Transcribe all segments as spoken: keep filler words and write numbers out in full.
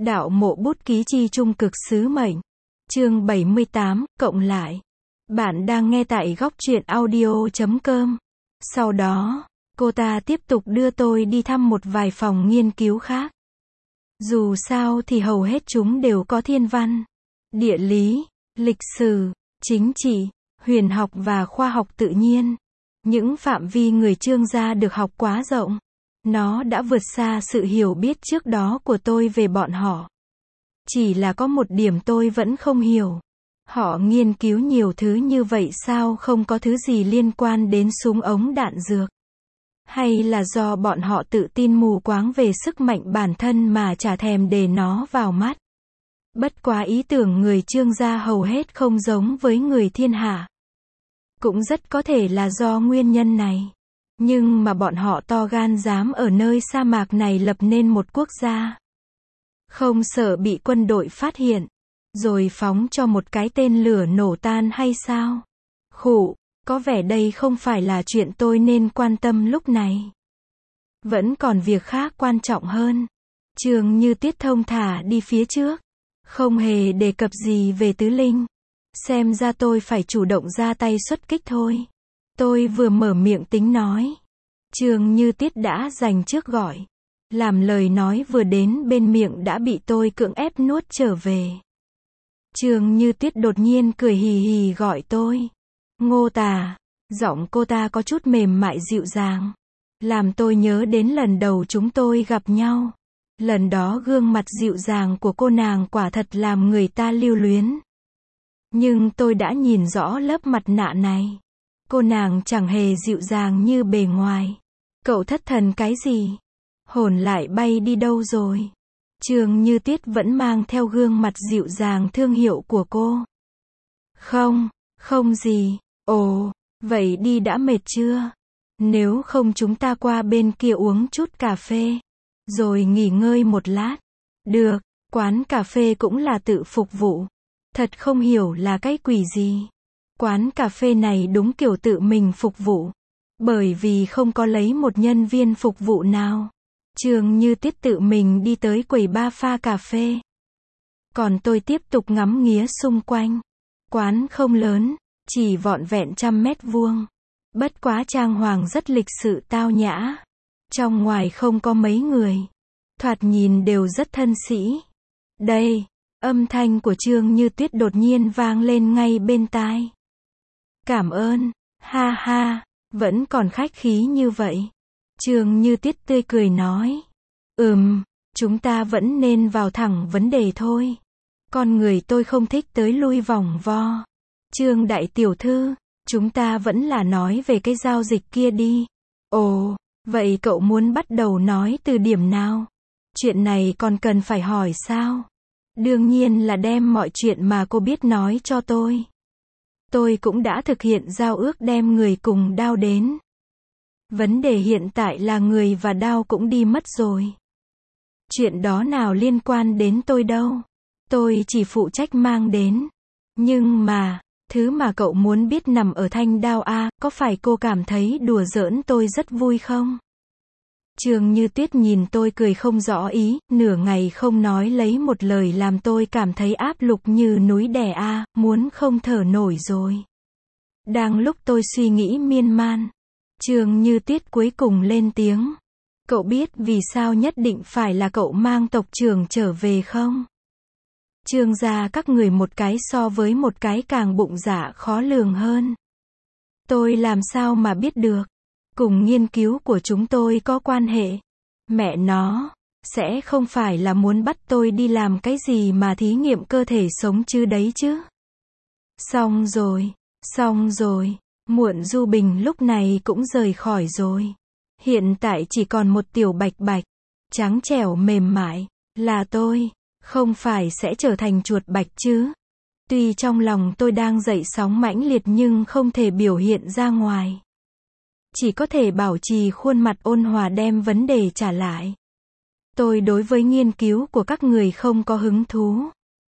Đạo mộ bút ký chi trung cực sứ mệnh. Chương bảy mươi tám, cộng lại. Bạn đang nghe tại góc truyện audio chấm com. Sau đó, cô ta tiếp tục đưa tôi đi thăm một vài phòng nghiên cứu khác. Dù sao thì hầu hết chúng đều có thiên văn, địa lý, lịch sử, chính trị, huyền học và khoa học tự nhiên. Những phạm vi người Trương gia được học quá rộng. Nó đã vượt xa sự hiểu biết trước đó của tôi về bọn họ. Chỉ là có một điểm tôi vẫn không hiểu. Họ nghiên cứu nhiều thứ như vậy sao không có thứ gì liên quan đến súng ống đạn dược? Hay là do bọn họ tự tin mù quáng về sức mạnh bản thân mà chả thèm để nó vào mắt? Bất quá ý tưởng người Trương gia hầu hết không giống với người thiên hạ. Cũng rất có thể là do nguyên nhân này. Nhưng mà bọn họ to gan dám ở nơi sa mạc này lập nên một quốc gia. Không sợ bị quân đội phát hiện, rồi phóng cho một cái tên lửa nổ tan hay sao? Khụ, có vẻ đây không phải là chuyện tôi nên quan tâm lúc này. Vẫn còn việc khác quan trọng hơn. Trương Như Tuyết thông thả đi phía trước. Không hề đề cập gì về Tứ Linh. Xem ra tôi phải chủ động ra tay xuất kích thôi. Tôi vừa mở miệng tính nói. Trương Như Tuyết đã giành trước gọi. Làm lời nói vừa đến bên miệng đã bị tôi cưỡng ép nuốt trở về. Trương Như Tuyết đột nhiên cười hì hì gọi tôi. Ngô Tà. Giọng cô ta có chút mềm mại dịu dàng. Làm tôi nhớ đến lần đầu chúng tôi gặp nhau. Lần đó gương mặt dịu dàng của cô nàng quả thật làm người ta lưu luyến. Nhưng tôi đã nhìn rõ lớp mặt nạ này. Cô nàng chẳng hề dịu dàng như bề ngoài. Cậu thất thần cái gì? Hồn lại bay đi đâu rồi? Trương Như Tuyết vẫn mang theo gương mặt dịu dàng thương hiệu của cô. Không, không gì. Ồ, vậy đi đã mệt chưa? Nếu không chúng ta qua bên kia uống chút cà phê, rồi nghỉ ngơi một lát. Được, quán cà phê cũng là tự phục vụ. Thật không hiểu là cái quỷ gì. Quán cà phê này đúng kiểu tự mình phục vụ. Bởi vì không có lấy một nhân viên phục vụ nào. Trương Như Tuyết tự mình đi tới quầy bar pha cà phê. Còn tôi tiếp tục ngắm nghía xung quanh. Quán không lớn, chỉ vỏn vẹn trăm mét vuông. Bất quá trang hoàng rất lịch sự tao nhã. Trong ngoài không có mấy người. Thoạt nhìn đều rất thân sĩ. Đây, âm thanh của Trương Như Tuyết đột nhiên vang lên ngay bên tai. Cảm ơn, ha ha, vẫn còn khách khí như vậy. Trương Như Tuyết tươi cười nói. Ừm, chúng ta vẫn nên vào thẳng vấn đề thôi. Con người tôi không thích tới lui vòng vo. Trương đại tiểu thư, chúng ta vẫn là nói về cái giao dịch kia đi. Ồ, vậy cậu muốn bắt đầu nói từ điểm nào? Chuyện này còn cần phải hỏi sao? Đương nhiên là đem mọi chuyện mà cô biết nói cho tôi. Tôi cũng đã thực hiện giao ước đem người cùng Đao đến. Vấn đề hiện tại là người và Đao cũng đi mất rồi. Chuyện đó nào liên quan đến tôi đâu. Tôi chỉ phụ trách mang đến. Nhưng mà, thứ mà cậu muốn biết nằm ở thanh đao a, có phải cô cảm thấy đùa giỡn tôi rất vui không? Trương Như Tuyết nhìn tôi cười không rõ ý, nửa ngày không nói lấy một lời làm tôi cảm thấy áp lực như núi đè a, muốn không thở nổi rồi. Đang lúc tôi suy nghĩ miên man, Trương Như Tuyết cuối cùng lên tiếng. Cậu biết vì sao nhất định phải là cậu mang tộc trưởng trở về không? Trương gia các người một cái so với một cái càng bụng dạ khó lường hơn. Tôi làm sao mà biết được? Cùng nghiên cứu của chúng tôi có quan hệ. Mẹ nó, sẽ không phải là muốn bắt tôi đi làm cái gì mà thí nghiệm cơ thể sống chứ đấy chứ? Xong rồi, xong rồi, Muộn Du Bình lúc này cũng rời khỏi rồi. Hiện tại chỉ còn một tiểu bạch bạch, trắng trẻo mềm mại, là tôi, không phải sẽ trở thành chuột bạch chứ? Tuy trong lòng tôi đang dậy sóng mãnh liệt nhưng không thể biểu hiện ra ngoài. Chỉ có thể bảo trì khuôn mặt ôn hòa đem vấn đề trả lại. Tôi đối với nghiên cứu của các người không có hứng thú.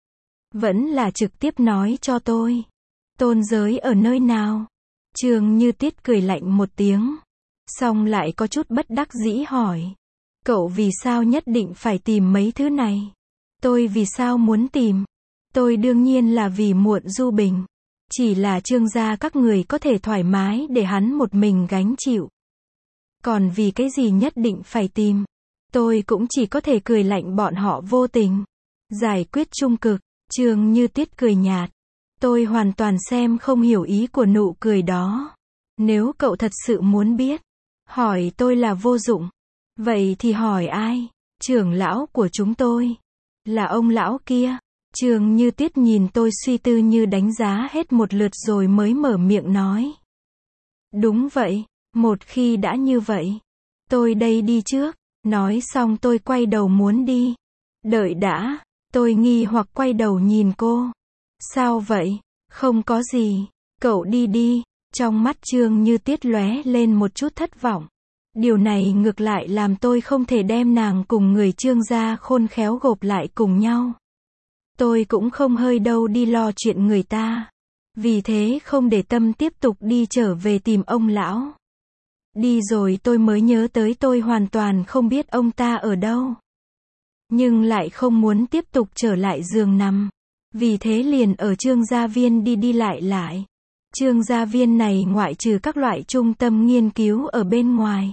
Vẫn là trực tiếp nói cho tôi. Tôn giới ở nơi nào? Trương Như Tuyết cười lạnh một tiếng. Xong lại có chút bất đắc dĩ hỏi. Cậu vì sao nhất định phải tìm mấy thứ này? Tôi vì sao muốn tìm? Tôi đương nhiên là vì Muộn Du Bình. Chỉ là Trương gia các người có thể thoải mái để hắn một mình gánh chịu. Còn vì cái gì nhất định phải tìm? Tôi cũng chỉ có thể cười lạnh bọn họ vô tình. Giải quyết chung cực, Trương Như Tuyết cười nhạt. Tôi hoàn toàn xem không hiểu ý của nụ cười đó. Nếu cậu thật sự muốn biết, hỏi tôi là vô dụng. Vậy thì hỏi ai? Trưởng lão của chúng tôi. Là ông lão kia. Trương Như Tuyết nhìn tôi suy tư như đánh giá hết một lượt rồi mới mở miệng nói. Đúng vậy, một khi đã như vậy, tôi đây đi trước. Nói xong tôi quay đầu muốn đi. Đợi đã, tôi nghi hoặc quay đầu nhìn cô. Sao vậy? Không có gì, cậu đi đi. Trong mắt Trương Như Tuyết lóe lên một chút thất vọng. Điều này ngược lại làm tôi không thể đem nàng cùng người Trương gia khôn khéo gộp lại cùng nhau. Tôi cũng không hơi đâu đi lo chuyện người ta. Vì thế không để tâm tiếp tục đi trở về tìm ông lão. Đi rồi tôi mới nhớ tới tôi hoàn toàn không biết ông ta ở đâu. Nhưng lại không muốn tiếp tục trở lại giường nằm. Vì thế liền ở Trương gia viên đi đi lại lại. Trương gia viên này ngoại trừ các loại trung tâm nghiên cứu ở bên ngoài,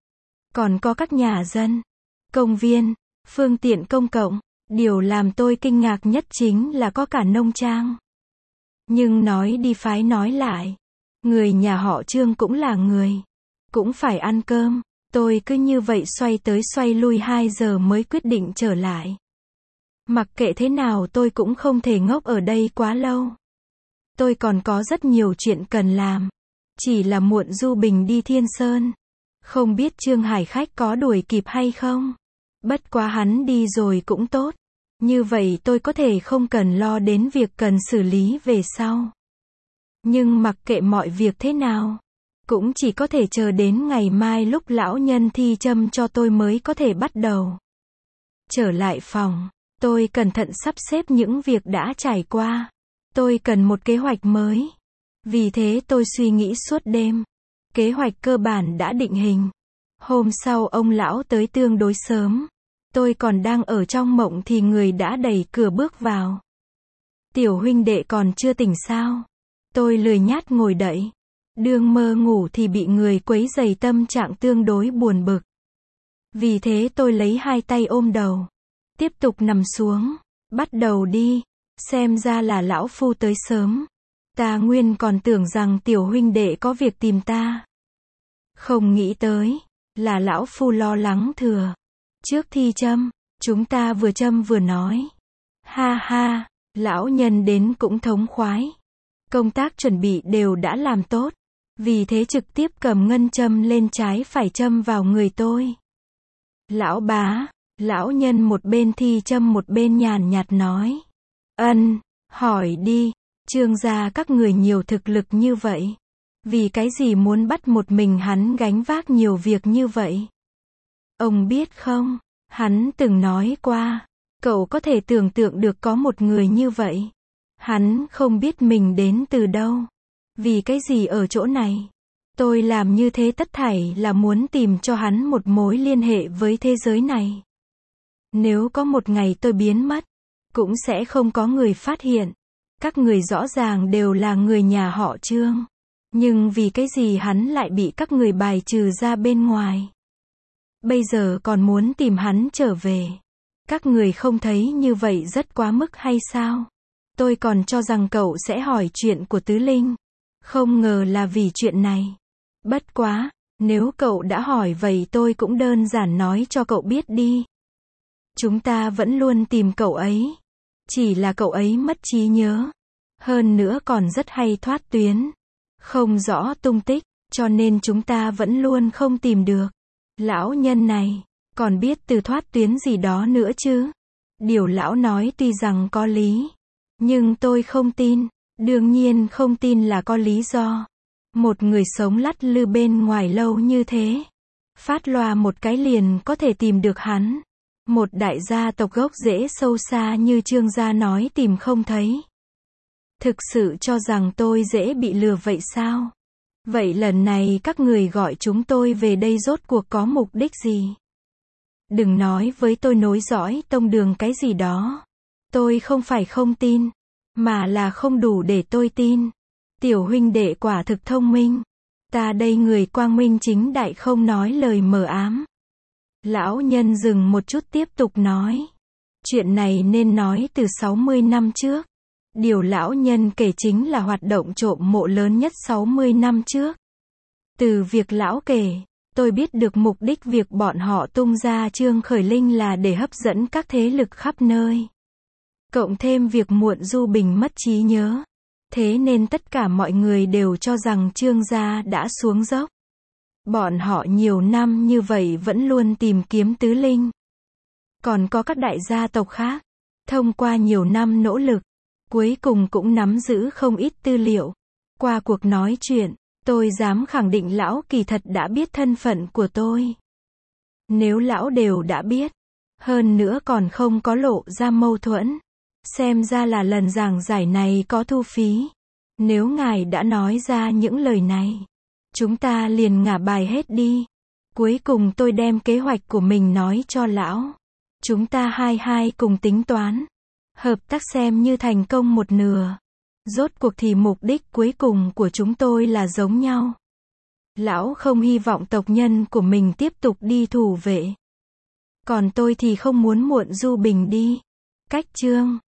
còn có các nhà dân, công viên, phương tiện công cộng. Điều làm tôi kinh ngạc nhất chính là có cả nông trang. Nhưng nói đi phái nói lại, người nhà họ Trương cũng là người, cũng phải ăn cơm. Tôi cứ như vậy xoay tới xoay lui hai giờ mới quyết định trở lại. Mặc kệ thế nào tôi cũng không thể ngốc ở đây quá lâu. Tôi còn có rất nhiều chuyện cần làm. Chỉ là Muộn Du Bình đi Thiên Sơn. Không biết Trương Hải Khách có đuổi kịp hay không? Bất quá hắn đi rồi cũng tốt. Như vậy tôi có thể không cần lo đến việc cần xử lý về sau. Nhưng mặc kệ mọi việc thế nào, cũng chỉ có thể chờ đến ngày mai lúc lão nhân thi châm cho tôi mới có thể bắt đầu. Trở lại phòng, tôi cẩn thận sắp xếp những việc đã trải qua. Tôi cần một kế hoạch mới. Vì thế tôi suy nghĩ suốt đêm. Kế hoạch cơ bản đã định hình. Hôm sau ông lão tới tương đối sớm. Tôi còn đang ở trong mộng thì người đã đẩy cửa bước vào. Tiểu huynh đệ còn chưa tỉnh sao? Tôi lười nhát ngồi đậy. Đương mơ ngủ thì bị người quấy rầy, tâm trạng tương đối buồn bực. Vì thế tôi lấy hai tay ôm đầu. Tiếp tục nằm xuống. Bắt đầu đi. Xem ra là lão phu tới sớm. Ta nguyên còn tưởng rằng tiểu huynh đệ có việc tìm ta. Không nghĩ tới, là lão phu lo lắng thừa. Trước thi châm, chúng ta vừa châm vừa nói. Ha ha, lão nhân đến cũng thống khoái. Công tác chuẩn bị đều đã làm tốt. Vì thế trực tiếp cầm ngân châm lên trái phải châm vào người tôi. Lão bá, lão nhân một bên thi châm một bên nhàn nhạt nói. Ân, hỏi đi, Trương gia các người nhiều thực lực như vậy. Vì cái gì muốn bắt một mình hắn gánh vác nhiều việc như vậy? Ông biết không, hắn từng nói qua, cậu có thể tưởng tượng được có một người như vậy. Hắn không biết mình đến từ đâu. Vì cái gì ở chỗ này? Tôi làm như thế tất thảy là muốn tìm cho hắn một mối liên hệ với thế giới này. Nếu có một ngày tôi biến mất, cũng sẽ không có người phát hiện. Các người rõ ràng đều là người nhà họ Trương. Nhưng vì cái gì hắn lại bị các người bài trừ ra bên ngoài? Bây giờ còn muốn tìm hắn trở về. Các người không thấy như vậy rất quá mức hay sao? Tôi còn cho rằng cậu sẽ hỏi chuyện của Tứ Linh. Không ngờ là vì chuyện này. Bất quá, nếu cậu đã hỏi vậy tôi cũng đơn giản nói cho cậu biết đi. Chúng ta vẫn luôn tìm cậu ấy. Chỉ là cậu ấy mất trí nhớ. Hơn nữa còn rất hay thoát tuyến. Không rõ tung tích, cho nên chúng ta vẫn luôn không tìm được. Lão nhân này, còn biết từ thoát tuyến gì đó nữa chứ? Điều lão nói tuy rằng có lý. Nhưng tôi không tin. Đương nhiên không tin là có lý do. Một người sống lắt lư bên ngoài lâu như thế. Phát loa một cái liền có thể tìm được hắn. Một đại gia tộc gốc rễ sâu xa như Trương gia nói tìm không thấy. Thực sự cho rằng tôi dễ bị lừa vậy sao? Vậy lần này các người gọi chúng tôi về đây rốt cuộc có mục đích gì? Đừng nói với tôi nối dõi tông đường cái gì đó. Tôi không phải không tin, mà là không đủ để tôi tin. Tiểu huynh đệ quả thực thông minh. Ta đây người quang minh chính đại không nói lời mờ ám. Lão nhân dừng một chút tiếp tục nói. Chuyện này nên nói từ sáu mươi năm trước. Điều lão nhân kể chính là hoạt động trộm mộ lớn nhất sáu mươi năm trước. Từ việc lão kể, tôi biết được mục đích việc bọn họ tung ra Trương Khởi Linh là để hấp dẫn các thế lực khắp nơi. Cộng thêm việc Muộn Du Bình mất trí nhớ. Thế nên tất cả mọi người đều cho rằng Trương gia đã xuống dốc. Bọn họ nhiều năm như vậy vẫn luôn tìm kiếm tứ linh. Còn có các đại gia tộc khác, thông qua nhiều năm nỗ lực, cuối cùng cũng nắm giữ không ít tư liệu. Qua cuộc nói chuyện, tôi dám khẳng định lão kỳ thật đã biết thân phận của tôi. Nếu lão đều đã biết, hơn nữa còn không có lộ ra mâu thuẫn, xem ra là lần giảng giải này có thu phí. Nếu ngài đã nói ra những lời này, chúng ta liền ngả bài hết đi. Cuối cùng tôi đem kế hoạch của mình nói cho lão. Chúng ta hai hai cùng tính toán. Hợp tác xem như thành công một nửa. Rốt cuộc thì mục đích cuối cùng của chúng tôi là giống nhau. Lão không hy vọng tộc nhân của mình tiếp tục đi thủ vệ. Còn tôi thì không muốn Muộn Du Bình đi. Cách Trương